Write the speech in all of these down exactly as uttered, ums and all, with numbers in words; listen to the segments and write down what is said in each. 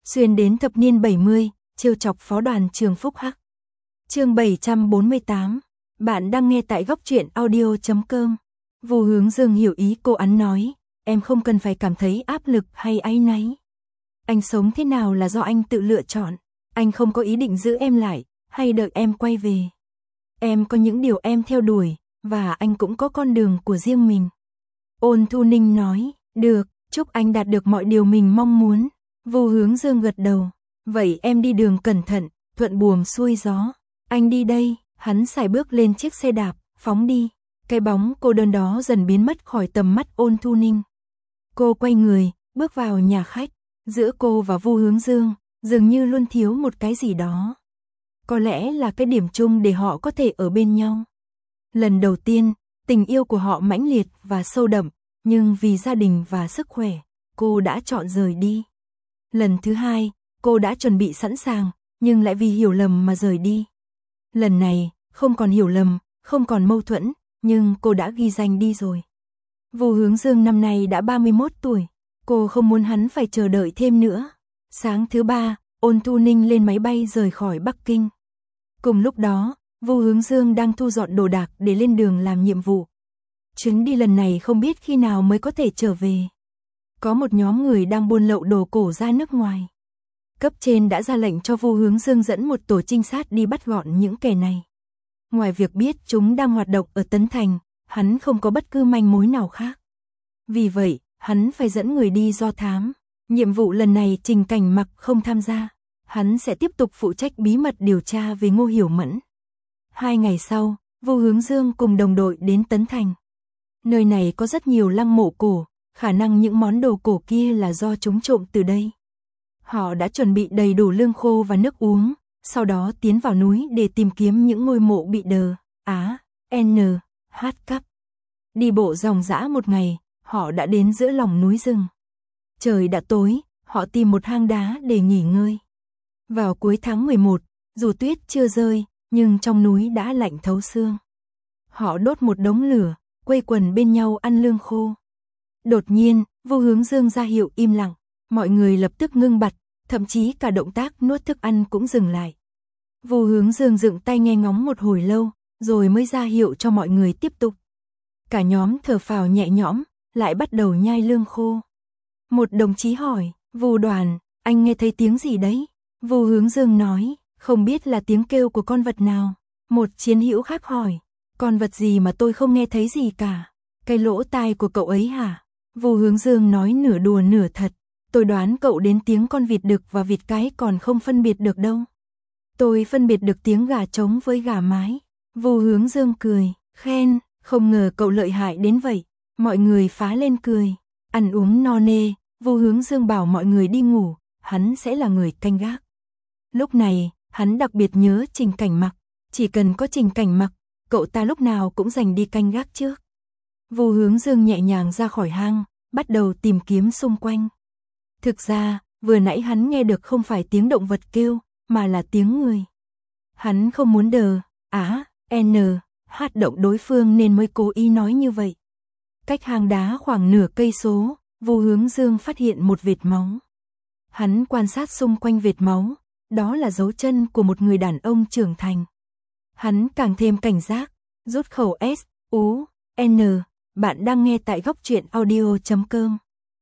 xuyên đến thập niên bảy mươi, trêu chọc phó đoàn trường Phúc Hắc. Chương bảy trăm bốn mươi tám. Bạn đang nghe tại góc truyện audio chấm com. Vu Hướng Dương hiểu ý cô Ấn nói, em không cần phải cảm thấy áp lực hay áy náy. Anh sống thế nào là do anh tự lựa chọn, anh không có ý định giữ em lại, hay đợi em quay về. Em có những điều em theo đuổi, và anh cũng có con đường của riêng mình. Ôn Thu Ninh nói, được, chúc anh đạt được mọi điều mình mong muốn. Vu Hướng Dương gật đầu, vậy em đi đường cẩn thận, thuận buồm xuôi gió. Anh đi đây, hắn sải bước lên chiếc xe đạp, phóng đi. Cái bóng cô đơn đó dần biến mất khỏi tầm mắt Ôn Thu Ninh. Cô quay người, bước vào nhà khách. Giữa cô và Vu Hướng Dương, dường như luôn thiếu một cái gì đó. Có lẽ là cái điểm chung để họ có thể ở bên nhau. Lần đầu tiên, tình yêu của họ mãnh liệt và sâu đậm, nhưng vì gia đình và sức khỏe, cô đã chọn rời đi. Lần thứ hai, cô đã chuẩn bị sẵn sàng, nhưng lại vì hiểu lầm mà rời đi. Lần này, không còn hiểu lầm, không còn mâu thuẫn, nhưng cô đã ghi danh đi rồi. Vu Hướng Dương năm nay đã ba mươi mốt tuổi, cô không muốn hắn phải chờ đợi thêm nữa. Sáng thứ ba, Ôn Thu Ninh lên máy bay rời khỏi Bắc Kinh. Cùng lúc đó, Vu Hướng Dương đang thu dọn đồ đạc để lên đường làm nhiệm vụ. Chuyến đi lần này không biết khi nào mới có thể trở về. Có một nhóm người đang buôn lậu đồ cổ ra nước ngoài. Cấp trên đã ra lệnh cho Vu Hướng Dương dẫn một tổ trinh sát đi bắt gọn những kẻ này. Ngoài việc biết chúng đang hoạt động ở Tấn Thành, hắn không có bất cứ manh mối nào khác. Vì vậy, hắn phải dẫn người đi do thám. Nhiệm vụ lần này Trình Cảnh Mặc không tham gia. Hắn sẽ tiếp tục phụ trách bí mật điều tra về Ngô Hiểu Mẫn. Hai ngày sau, Vu Hướng Dương cùng đồng đội đến Tấn Thành. Nơi này có rất nhiều lăng mộ cổ, khả năng những món đồ cổ kia là do chúng trộm từ đây. Họ đã chuẩn bị đầy đủ lương khô và nước uống, sau đó tiến vào núi để tìm kiếm những ngôi mộ bị đờ, á, n, h cắp. Đi bộ dòng dã một ngày, họ đã đến giữa lòng núi rừng. Trời đã tối, họ tìm một hang đá để nghỉ ngơi. Vào cuối tháng mười một, dù tuyết chưa rơi, nhưng trong núi đã lạnh thấu xương. Họ đốt một đống lửa, quây quần bên nhau ăn lương khô. Đột nhiên, Vu Hướng Dương ra hiệu im lặng, mọi người lập tức ngưng bặt, thậm chí cả động tác nuốt thức ăn cũng dừng lại. Vu Hướng Dương dựng tay nghe ngóng một hồi lâu, rồi mới ra hiệu cho mọi người tiếp tục. Cả nhóm thở phào nhẹ nhõm, lại bắt đầu nhai lương khô. Một đồng chí hỏi, Vu đoàn, anh nghe thấy tiếng gì đấy? Vu Hướng Dương nói, không biết là tiếng kêu của con vật nào. Một chiến hữu khác hỏi, con vật gì mà tôi không nghe thấy gì cả? Cái lỗ tai của cậu ấy hả? Vu Hướng Dương nói nửa đùa nửa thật, tôi đoán cậu đến tiếng con vịt đực và vịt cái còn không phân biệt được đâu. Tôi phân biệt được tiếng gà trống với gà mái. Vu Hướng Dương cười, khen, không ngờ cậu lợi hại đến vậy. Mọi người phá lên cười, ăn uống no nê, Vu Hướng Dương bảo mọi người đi ngủ, hắn sẽ là người canh gác. Lúc này, hắn đặc biệt nhớ Trình Cảnh Mặc, chỉ cần có Trình Cảnh Mặc, cậu ta lúc nào cũng giành đi canh gác trước. Vu Hướng Dương nhẹ nhàng ra khỏi hang, bắt đầu tìm kiếm xung quanh. Thực ra, vừa nãy hắn nghe được không phải tiếng động vật kêu, mà là tiếng người. Hắn không muốn đờ, á, n, hát động đối phương nên mới cố ý nói như vậy. Cách hang đá khoảng nửa cây số, Vu Hướng Dương phát hiện một vệt máu. Hắn quan sát xung quanh vệt máu, đó là dấu chân của một người đàn ông trưởng thành. Hắn càng thêm cảnh giác, rút khẩu S, U, N, bạn đang nghe tại góc truyện audio chấm com.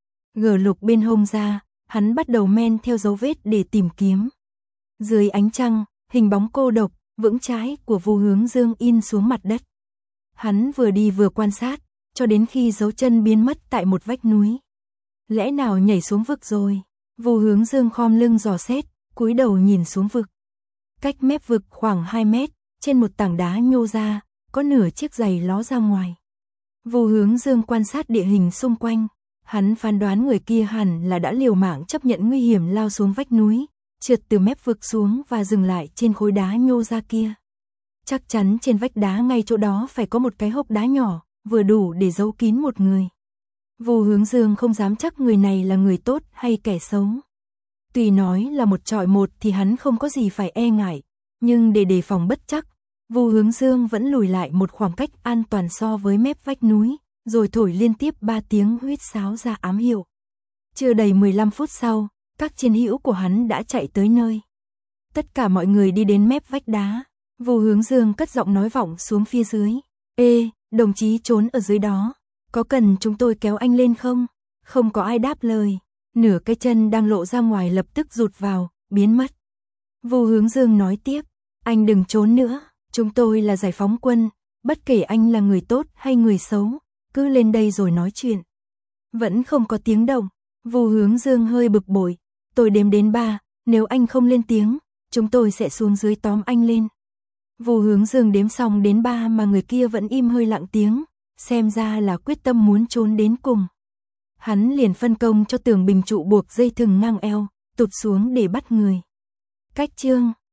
Gỡ lục bên hông ra, hắn bắt đầu men theo dấu vết để tìm kiếm. Dưới ánh trăng, hình bóng cô độc, vững chãi của Vu Hướng Dương in xuống mặt đất. Hắn vừa đi vừa quan sát, cho đến khi dấu chân biến mất tại một vách núi. Lẽ nào nhảy xuống vực rồi? Vu Hướng Dương khom lưng dò xét, cúi đầu nhìn xuống vực. Cách mép vực khoảng hai mét, trên một tảng đá nhô ra, có nửa chiếc giày ló ra ngoài. Vu Hướng Dương quan sát địa hình xung quanh, hắn phán đoán người kia hẳn là đã liều mạng chấp nhận nguy hiểm lao xuống vách núi, trượt từ mép vực xuống và dừng lại trên khối đá nhô ra kia. Chắc chắn trên vách đá ngay chỗ đó phải có một cái hốc đá nhỏ, vừa đủ để giấu kín một người. Vu Hướng Dương không dám chắc người này là người tốt hay kẻ xấu. Tuy nói là một chọi một thì hắn không có gì phải e ngại, nhưng để đề phòng bất chắc, Vu Hướng Dương vẫn lùi lại một khoảng cách an toàn so với mép vách núi, rồi thổi liên tiếp ba tiếng huýt sáo ra ám hiệu. Chưa đầy mười lăm phút sau, Các chiến hữu của hắn đã chạy tới nơi. Tất cả mọi người đi đến mép vách đá. Vù Hướng Dương cất giọng nói vọng xuống phía dưới. Ê, đồng chí trốn ở dưới đó. Có cần chúng tôi kéo anh lên không? Không có ai đáp lời. Nửa cái chân đang lộ ra ngoài lập tức rụt vào, biến mất. Vù Hướng Dương nói tiếp. Anh đừng trốn nữa. Chúng tôi là giải phóng quân. Bất kể anh là người tốt hay người xấu, cứ lên đây rồi nói chuyện. Vẫn không có tiếng động. Vù Hướng Dương hơi bực bội. Tôi đếm đến ba, nếu anh không lên tiếng, chúng tôi sẽ xuống dưới tóm anh lên. Vù Hướng Dương đếm xong đến ba mà người kia vẫn im hơi lặng tiếng, xem ra là quyết tâm muốn trốn đến cùng. Hắn liền phân công cho Tường Bình trụ buộc dây thừng ngang eo, tụt xuống để bắt người. Cách chương